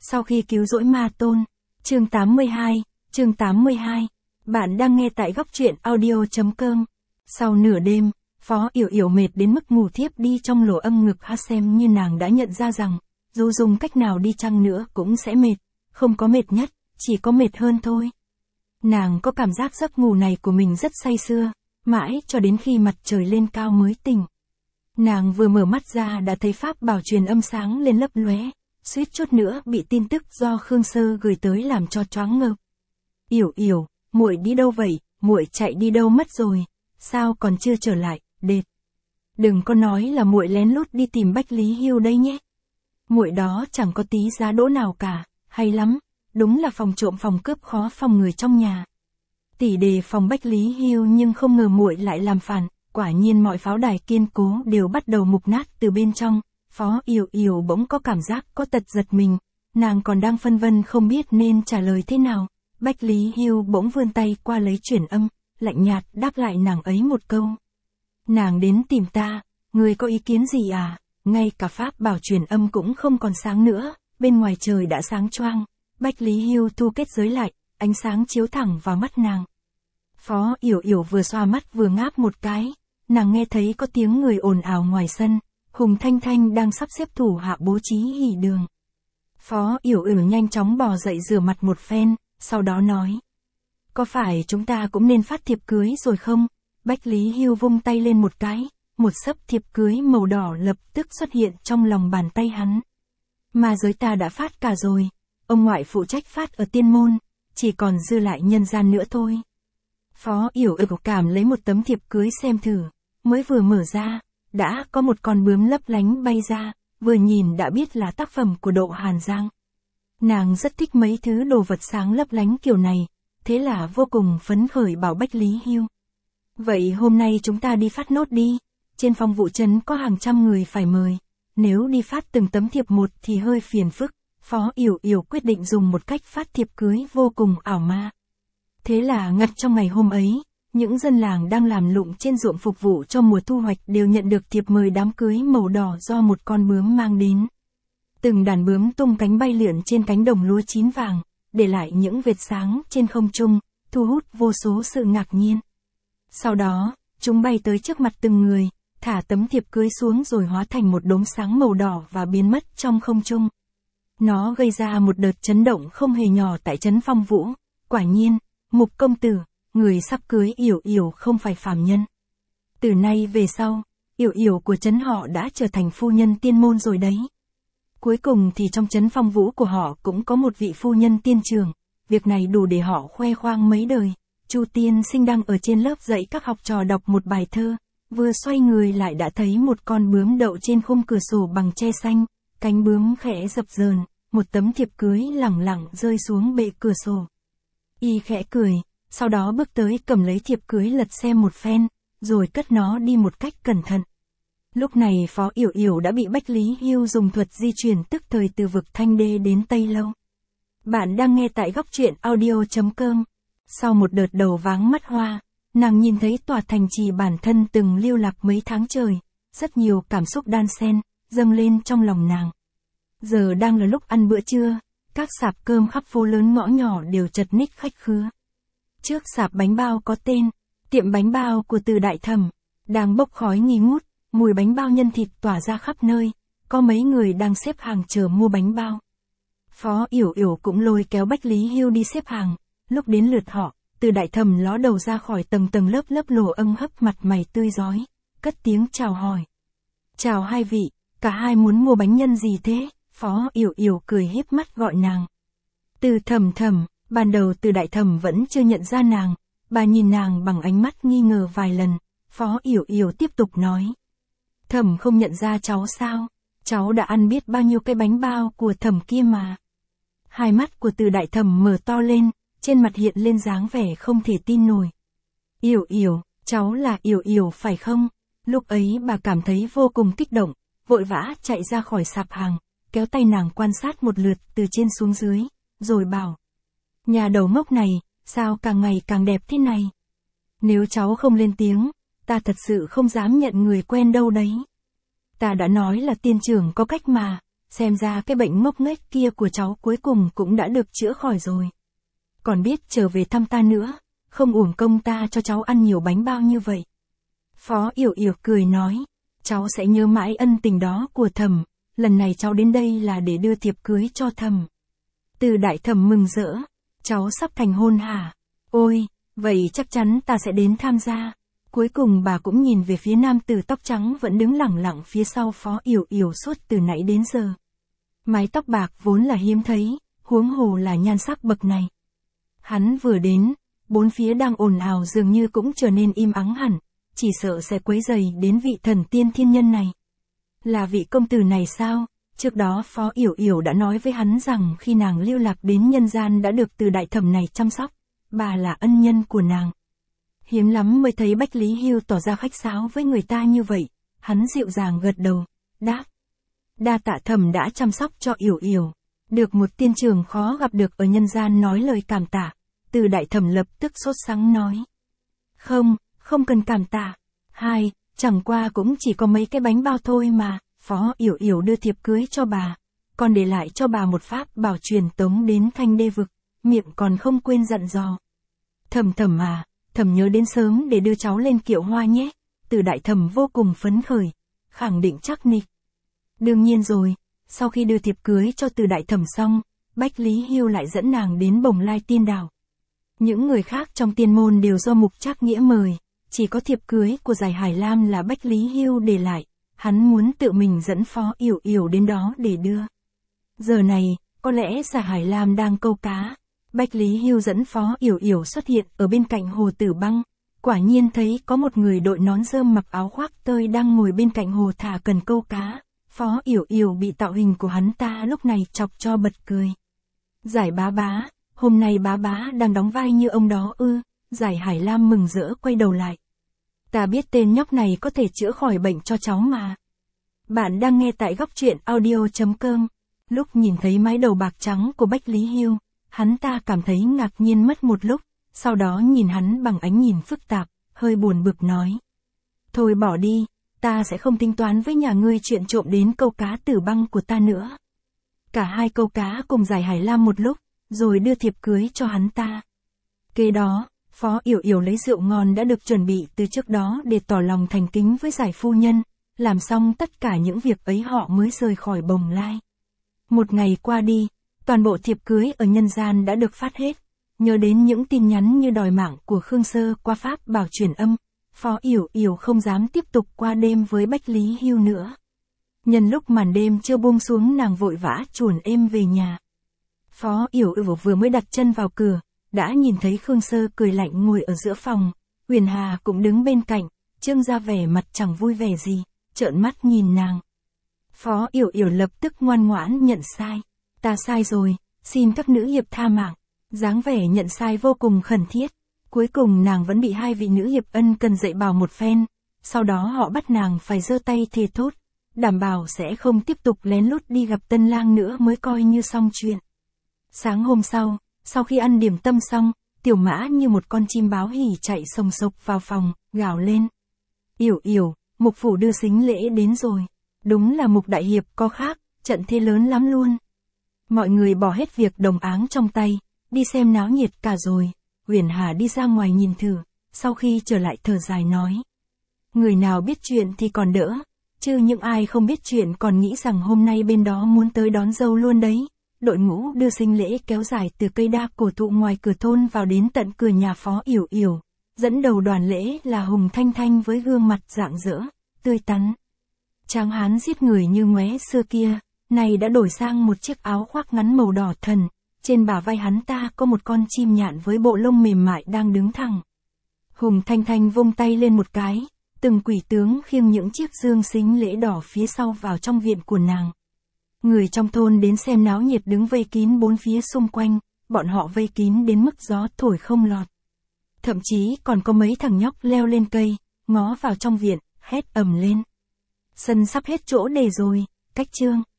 Sau khi cứu rỗi ma tôn. Chương 82. Bạn đang nghe tại góc truyện audio.com. Sau nửa đêm, Phó Yểu Yểu mệt đến mức ngủ thiếp đi trong lỗ âm ngực Xem như nàng đã nhận ra rằng, dù dùng cách nào đi chăng nữa cũng sẽ mệt, không có mệt nhất, chỉ có mệt hơn thôi. Nàng có cảm giác giấc ngủ này của mình rất say sưa, mãi cho đến khi mặt trời lên cao mới tỉnh. Nàng vừa mở mắt ra đã thấy pháp bảo truyền âm sáng lên lấp lóe, suýt chút nữa bị tin tức do Khương Sơ gửi tới làm cho choáng ngợp. Yểu Yểu, muội đi đâu vậy, muội chạy đi đâu mất rồi, sao còn chưa trở lại, đệt. Đừng có nói là muội lén lút đi tìm Bách Lý Hưu đây nhé. Muội đó chẳng có tí giá đỗ nào cả, hay lắm, đúng là phòng trộm phòng cướp khó phòng người trong nhà. Tỷ đề phòng Bách Lý Hưu nhưng không ngờ muội lại làm phản, quả nhiên mọi pháo đài kiên cố đều bắt đầu mục nát từ bên trong. Phó Yểu Yểu bỗng có cảm giác có tật giật mình, nàng còn đang phân vân không biết nên trả lời thế nào. Bách Lý Hưu bỗng vươn tay qua lấy chuyển âm, lạnh nhạt đáp lại nàng ấy một câu. Nàng đến tìm ta, người có ý kiến gì à? Ngay cả pháp bảo truyền âm cũng không còn sáng nữa, bên ngoài trời đã sáng choang. Bách Lý Hưu thu kết giới lại, ánh sáng chiếu thẳng vào mắt nàng. Phó Yểu Yểu vừa xoa mắt vừa ngáp một cái, nàng nghe thấy có tiếng người ồn ào ngoài sân. Hùng Thanh Thanh đang sắp xếp thủ hạ bố trí hỉ đường. Phó Yểu Yểu nhanh chóng bò dậy rửa mặt một phen, sau đó nói. Có phải chúng ta cũng nên phát thiệp cưới rồi không? Bách Lý Hưu vung tay lên một cái, một xấp thiệp cưới màu đỏ lập tức xuất hiện trong lòng bàn tay hắn. Mà giới ta đã phát cả rồi, ông ngoại phụ trách phát ở Tiên Môn, chỉ còn dư lại nhân gian nữa thôi. Phó Yểu Yểu cảm lấy một tấm thiệp cưới xem thử, mới vừa mở ra. Đã có một con bướm lấp lánh bay ra, vừa nhìn đã biết là tác phẩm của Độ Hàn Giang. Nàng rất thích mấy thứ đồ vật sáng lấp lánh kiểu này, thế là vô cùng phấn khởi bảo Bách Lý Hưu. Vậy hôm nay chúng ta đi phát nốt đi, trên phòng vụ trấn có hàng trăm người phải mời, nếu đi phát từng tấm thiệp một thì hơi phiền phức. Phó Yểu Yểu quyết định dùng một cách phát thiệp cưới vô cùng ảo ma. Thế là ngặt trong ngày hôm ấy, những dân làng đang làm lụng trên ruộng phục vụ cho mùa thu hoạch đều nhận được thiệp mời đám cưới màu đỏ do một con bướm mang đến. Từng đàn bướm tung cánh bay lượn trên cánh đồng lúa chín vàng, để lại những vệt sáng trên không trung, thu hút vô số sự ngạc nhiên. Sau đó, chúng bay tới trước mặt từng người, thả tấm thiệp cưới xuống rồi hóa thành một đốm sáng màu đỏ và biến mất trong không trung. Nó gây ra một đợt chấn động không hề nhỏ tại trấn Phong Vũ. Quả nhiên, Mục công tử, người sắp cưới Yểu Yểu không phải phàm nhân. Từ nay về sau, Yểu Yểu của trấn họ đã trở thành phu nhân Tiên Môn rồi đấy. Cuối cùng thì trong trấn Phong Vũ của họ cũng có một vị phu nhân tiên trường, việc này đủ để họ khoe khoang mấy đời. Chu tiên sinh đang ở trên lớp dạy các học trò đọc một bài thơ, vừa xoay người lại đã thấy một con bướm đậu trên khung cửa sổ bằng tre xanh, cánh bướm khẽ dập dờn, một tấm thiệp cưới lẳng lặng rơi xuống bệ cửa sổ. Y khẽ cười. Sau đó bước tới cầm lấy thiệp cưới lật xem một phen, rồi cất nó đi một cách cẩn thận. Lúc này Phó Yểu Yểu đã bị Bách Lý Hưu dùng thuật di chuyển tức thời từ vực Thanh Đê đến Tây Lâu. Bạn đang nghe tại góc truyện audio.com. Sau một đợt đầu váng mắt hoa, nàng nhìn thấy tòa thành trì bản thân từng lưu lạc mấy tháng trời, rất nhiều cảm xúc đan xen, dâng lên trong lòng nàng. Giờ đang là lúc ăn bữa trưa, các sạp cơm khắp phố lớn ngõ nhỏ đều chật ních khách khứa. Trước sạp bánh bao có tên, tiệm bánh bao của Từ Đại Thẩm, đang bốc khói nghi ngút, mùi bánh bao nhân thịt tỏa ra khắp nơi, có mấy người đang xếp hàng chờ mua bánh bao. Phó Yểu Yểu cũng lôi kéo Bách Lý Hưu đi xếp hàng, lúc đến lượt họ, Từ Đại Thẩm ló đầu ra khỏi tầng tầng lớp lớp lồ âng hấp mặt mày tươi rói, cất tiếng chào hỏi. Chào hai vị, cả hai muốn mua bánh nhân gì thế? Phó Yểu Yểu cười híp mắt gọi nàng. Từ Thẩm Thẩm. Ban đầu Từ Đại Thẩm vẫn chưa nhận ra nàng, bà nhìn nàng bằng ánh mắt nghi ngờ vài lần. Phó Yểu Yểu tiếp tục nói. Thẩm không nhận ra cháu sao? Cháu đã ăn biết bao nhiêu cái bánh bao của Thẩm kia mà. Hai mắt của Từ Đại Thẩm mở to lên, trên mặt hiện lên dáng vẻ không thể tin nổi. Yểu Yểu, cháu là Yểu Yểu phải không? Lúc ấy bà cảm thấy vô cùng kích động, vội vã chạy ra khỏi sạp hàng, kéo tay nàng quan sát một lượt từ trên xuống dưới, rồi bảo. Nhà đầu ngốc này, sao càng ngày càng đẹp thế này? Nếu cháu không lên tiếng, ta thật sự không dám nhận người quen đâu đấy. Ta đã nói là tiên trưởng có cách mà, xem ra cái bệnh ngốc nghếch kia của cháu cuối cùng cũng đã được chữa khỏi rồi. Còn biết trở về thăm ta nữa, không uổng công ta cho cháu ăn nhiều bánh bao như vậy. Phó Yểu Yểu cười nói, cháu sẽ nhớ mãi ân tình đó của Thẩm, lần này cháu đến đây là để đưa thiệp cưới cho Thẩm. Từ Đại Thẩm mừng rỡ, cháu sắp thành hôn hả? Ôi, vậy chắc chắn ta sẽ đến tham gia. Cuối cùng bà cũng nhìn về phía nam tử tóc trắng vẫn đứng lẳng lặng phía sau Phó Yểu Yểu suốt từ nãy đến giờ. Mái tóc bạc vốn là hiếm thấy, huống hồ là nhan sắc bậc này. Hắn vừa đến, bốn phía đang ồn ào dường như cũng trở nên im ắng hẳn, chỉ sợ sẽ quấy rầy đến vị thần tiên thiên nhân này. Là vị công tử này sao? Trước đó Phó Yểu Yểu đã nói với hắn rằng khi nàng lưu lạc đến nhân gian đã được từ Đại Thẩm này chăm sóc, bà là ân nhân của nàng. Hiếm lắm mới thấy Bách Lý Hưu tỏ ra khách sáo với người ta như vậy, hắn dịu dàng gật đầu, đáp. Đa tạ Thẩm đã chăm sóc cho Yểu Yểu. Được một tiên trường khó gặp được ở nhân gian nói lời cảm tạ, từ Đại Thẩm lập tức sốt sắng nói. Không cần cảm tạ. Chẳng qua cũng chỉ có mấy cái bánh bao thôi mà. Phó Yểu Yểu đưa thiệp cưới cho bà, còn để lại cho bà một pháp bảo truyền tống đến Thanh Đê Vực, miệng còn không quên dặn dò. Thẩm à, Thẩm nhớ đến sớm để đưa cháu lên kiệu hoa nhé. Từ Đại Thẩm vô cùng phấn khởi, khẳng định chắc nịch. Đương nhiên rồi, sau khi đưa thiệp cưới cho Từ Đại Thẩm xong, Bách Lý Hưu lại dẫn nàng đến Bồng Lai Tiên Đảo. Những người khác trong tiên môn đều do Mục Trác Nghĩa mời, chỉ có thiệp cưới của Giải Hải Lam là Bách Lý Hưu để lại. Hắn muốn tự mình dẫn Phó Yểu Yểu đến đó để đưa. Giờ này, có lẽ Giải Hải Lam đang câu cá. Bách Lý Hưu dẫn Phó Yểu Yểu xuất hiện ở bên cạnh Hồ Tử Băng. Quả nhiên thấy có một người đội nón rơm mặc áo khoác tơi đang ngồi bên cạnh hồ thả cần câu cá. Phó Yểu Yểu bị tạo hình của hắn ta lúc này chọc cho bật cười. Giải bá, hôm nay bá đang đóng vai như ông đó ư? Giải Hải Lam mừng rỡ quay đầu lại. Ta biết tên nhóc này có thể chữa khỏi bệnh cho cháu mà. Bạn đang nghe tại góc truyện audio.com. Lúc nhìn thấy mái đầu bạc trắng của Bách Lý Hưu, hắn ta cảm thấy ngạc nhiên mất một lúc, sau đó nhìn hắn bằng ánh nhìn phức tạp, hơi buồn bực nói. Thôi bỏ đi, ta sẽ không tính toán với nhà ngươi chuyện trộm đến câu cá Tử Băng của ta nữa. Cả hai câu cá cùng Giải Hải Lam một lúc, rồi đưa thiệp cưới cho hắn ta. Kế đó, Phó Yểu Yểu lấy rượu ngon đã được chuẩn bị từ trước đó để tỏ lòng thành kính với Giải phu nhân, làm xong tất cả những việc ấy họ mới rời khỏi Bồng Lai. Một ngày qua đi, toàn bộ thiệp cưới ở nhân gian đã được phát hết, nhớ đến những tin nhắn như đòi mạng của Khương Sơ qua pháp bảo truyền âm, Phó Yểu Yểu không dám tiếp tục qua đêm với Bách Lý Hưu nữa. Nhân lúc màn đêm chưa buông xuống nàng vội vã chuồn êm về nhà. Phó Yểu Yểu vừa mới đặt chân vào cửa, đã nhìn thấy Khương Sơ cười lạnh ngồi ở giữa phòng, Huyền Hà cũng đứng bên cạnh, trương ra vẻ mặt chẳng vui vẻ gì, trợn mắt nhìn nàng. Phó Yểu Yểu lập tức ngoan ngoãn nhận sai. Ta sai rồi, xin các nữ hiệp tha mạng. Dáng vẻ nhận sai vô cùng khẩn thiết. Cuối cùng nàng vẫn bị hai vị nữ hiệp ân cần dạy bảo một phen, sau đó họ bắt nàng phải giơ tay thề thốt, đảm bảo sẽ không tiếp tục lén lút đi gặp tân lang nữa mới coi như xong chuyện. Sáng hôm sau khi ăn điểm tâm xong, Tiểu Mã như một con chim báo hỉ chạy sồng sộc vào phòng, gào lên. Yểu Yểu, Mục phủ đưa sính lễ đến rồi. Đúng là Mục đại hiệp có khác, trận thế lớn lắm luôn. Mọi người bỏ hết việc đồng áng trong tay, đi xem náo nhiệt cả rồi. Huyền Hà đi ra ngoài nhìn thử, sau khi trở lại thở dài nói. Người nào biết chuyện thì còn đỡ, chứ những ai không biết chuyện còn nghĩ rằng hôm nay bên đó muốn tới đón dâu luôn đấy. Đội ngũ đưa sính lễ kéo dài từ cây đa cổ thụ ngoài cửa thôn vào đến tận cửa nhà Phó Yểu Yểu. Dẫn đầu đoàn lễ là Hùng Thanh Thanh với gương mặt rạng rỡ, tươi tắn. Tráng hán giết người như ngoé xưa kia, này đã đổi sang một chiếc áo khoác ngắn màu đỏ thần, trên bả vai hắn ta có một con chim nhạn với bộ lông mềm mại đang đứng thẳng. Hùng Thanh Thanh vung tay lên một cái, từng quỷ tướng khiêng những chiếc dương sính lễ đỏ phía sau vào trong viện của nàng. Người trong thôn đến xem náo nhiệt đứng vây kín bốn phía xung quanh, bọn họ vây kín đến mức gió thổi không lọt. Thậm chí còn có mấy thằng nhóc leo lên cây, ngó vào trong viện, hét ầm lên. Sân sắp hết chỗ để rồi, cách trương.